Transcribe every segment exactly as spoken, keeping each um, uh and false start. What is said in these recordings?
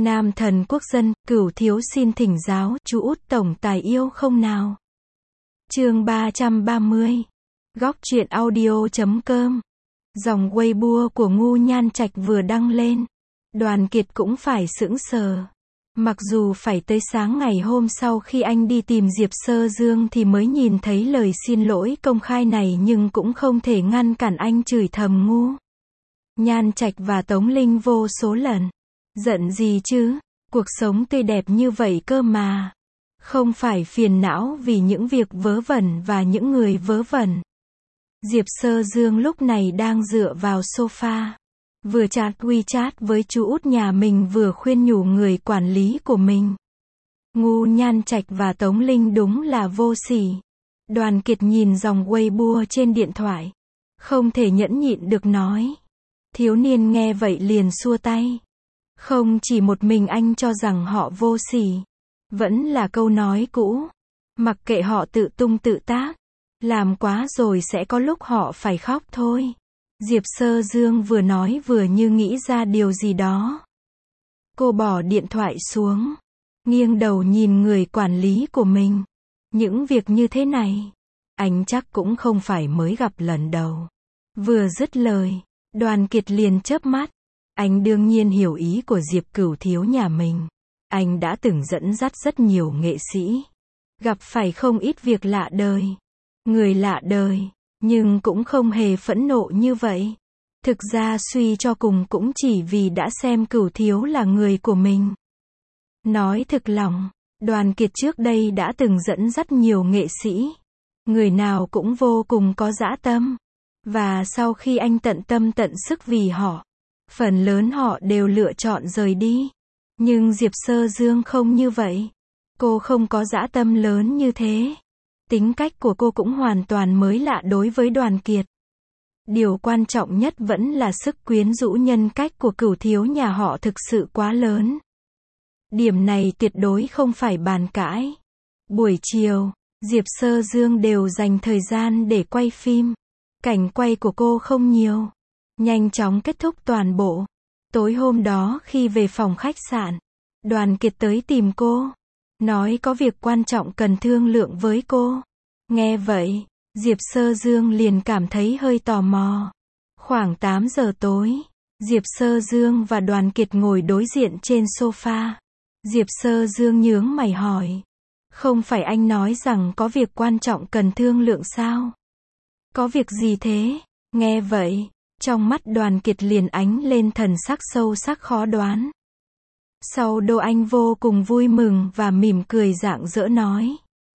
Nam thần quốc dân, Cửu thiếu xin thỉnh giáo, chú út tổng tài yêu không nào? Chương ba trăm ba mươi. Góc truyện audio chấm com. Dòng Weibo của Ngu Nhan Trạch vừa đăng lên, Đoàn Kiệt cũng phải sững sờ. Mặc dù phải tới sáng ngày hôm sau khi anh đi tìm Diệp Sơ Dương thì mới nhìn thấy lời xin lỗi công khai này, nhưng cũng không thể ngăn cản anh chửi thầm Ngu Nhan Trạch và Tống Linh vô số lần. Giận gì chứ, cuộc sống tươi đẹp như vậy cơ mà. Không phải phiền não vì những việc vớ vẩn và những người vớ vẩn. Diệp Sơ Dương lúc này đang dựa vào sofa, vừa chat WeChat với chú út nhà mình vừa khuyên nhủ người quản lý của mình. Ngu Nhan Trạch và Tống Linh đúng là vô sỉ. Đoàn Kiệt nhìn dòng Weibo trên điện thoại, không thể nhẫn nhịn được nói. Thiếu niên nghe vậy liền xua tay. Không chỉ một mình anh cho rằng họ vô sỉ. Vẫn là câu nói cũ. Mặc kệ họ tự tung tự tác. Làm quá rồi sẽ có lúc họ phải khóc thôi. Diệp Sơ Dương vừa nói vừa như nghĩ ra điều gì đó. Cô bỏ điện thoại xuống, nghiêng đầu nhìn người quản lý của mình. Những việc như thế này, anh chắc cũng không phải mới gặp lần đầu. Vừa dứt lời, Đoàn Kiệt liền chớp mắt. Anh đương nhiên hiểu ý của Diệp Cửu thiếu nhà mình. Anh đã từng dẫn dắt rất nhiều nghệ sĩ, gặp phải không ít việc lạ đời, người lạ đời, nhưng cũng không hề phẫn nộ như vậy. Thực ra suy cho cùng cũng chỉ vì đã xem Cửu thiếu là người của mình. Nói thực lòng, Đoàn Kiệt trước đây đã từng dẫn dắt nhiều nghệ sĩ, người nào cũng vô cùng có dã tâm. Và sau khi anh tận tâm tận sức vì họ, phần lớn họ đều lựa chọn rời đi. Nhưng Diệp Sơ Dương không như vậy. Cô không có dã tâm lớn như thế. Tính cách của cô cũng hoàn toàn mới lạ đối với Đoàn Kiệt. Điều quan trọng nhất vẫn là sức quyến rũ, nhân cách của Cửu thiếu nhà họ thực sự quá lớn. Điểm này tuyệt đối không phải bàn cãi. Buổi chiều, Diệp Sơ Dương đều dành thời gian để quay phim. Cảnh quay của cô không nhiều, nhanh chóng kết thúc toàn bộ. Tối hôm đó khi về phòng khách sạn, Đoàn Kiệt tới tìm cô, nói có việc quan trọng cần thương lượng với cô. Nghe vậy, Diệp Sơ Dương liền cảm thấy hơi tò mò. Khoảng tám giờ tối, Diệp Sơ Dương và Đoàn Kiệt ngồi đối diện trên sofa. Diệp Sơ Dương nhướng mày hỏi, không phải anh nói rằng có việc quan trọng cần thương lượng sao? Có việc gì thế? Nghe vậy, trong mắt Đoàn Kiệt liền ánh lên thần sắc sâu sắc khó đoán. Sau đó anh vô cùng vui mừng và mỉm cười rạng rỡ nói.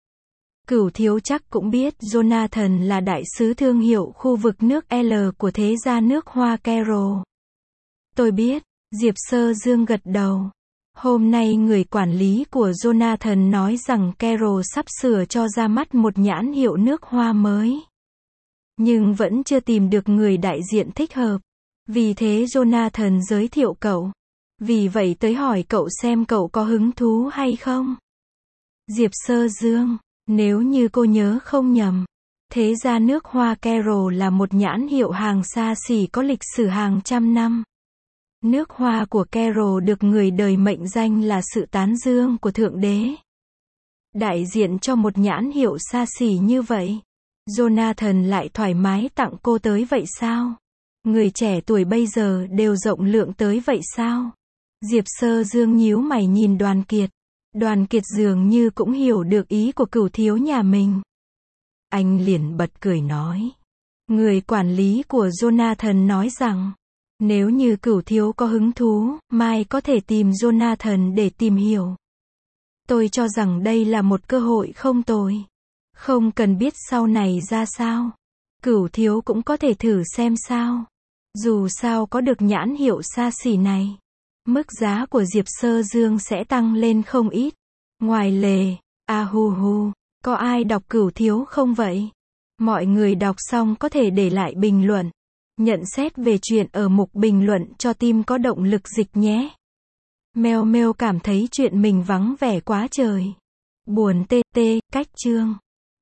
Cửu thiếu chắc cũng biết Jonathan là đại sứ thương hiệu khu vực nước L của thế gia nước Hoa Carol. Tôi biết, Diệp Sơ Dương gật đầu. Hôm nay người quản lý của Jonathan nói rằng Carol sắp sửa cho ra mắt một nhãn hiệu nước hoa mới. Nhưng vẫn chưa tìm được người đại diện thích hợp. Vì thế Jonathan giới thiệu cậu. Vì vậy tới hỏi cậu xem cậu có hứng thú hay không. Diệp Sơ Dương, nếu như cô nhớ không nhầm, thế gia nước hoa Carol là một nhãn hiệu hàng xa xỉ có lịch sử hàng trăm năm. Nước hoa của Carol được người đời mệnh danh là sự tán dương của Thượng Đế. Đại diện cho một nhãn hiệu xa xỉ như vậy, Jonathan lại thoải mái tặng cô tới vậy sao? Người trẻ tuổi bây giờ đều rộng lượng tới vậy sao? Diệp Sơ Dương nhíu mày nhìn Đoàn Kiệt. Đoàn Kiệt dường như cũng hiểu được ý của Cửu thiếu nhà mình. Anh liền bật cười nói. Người quản lý của Jonathan nói rằng, nếu như Cửu thiếu có hứng thú, mai có thể tìm Jonathan để tìm hiểu. Tôi cho rằng đây là một cơ hội không tồi. Không cần biết sau này ra sao, Cửu thiếu cũng có thể thử xem sao. Dù sao có được nhãn hiệu xa xỉ này, mức giá của Diệp Sơ Dương sẽ tăng lên không ít. Ngoài lề, a hu hu, có ai đọc Cửu thiếu không vậy? Mọi người đọc xong có thể để lại bình luận, nhận xét về chuyện ở mục bình luận cho team có động lực dịch nhé. Meo Meo cảm thấy chuyện mình vắng vẻ quá trời. Buồn tê tê, cách chương.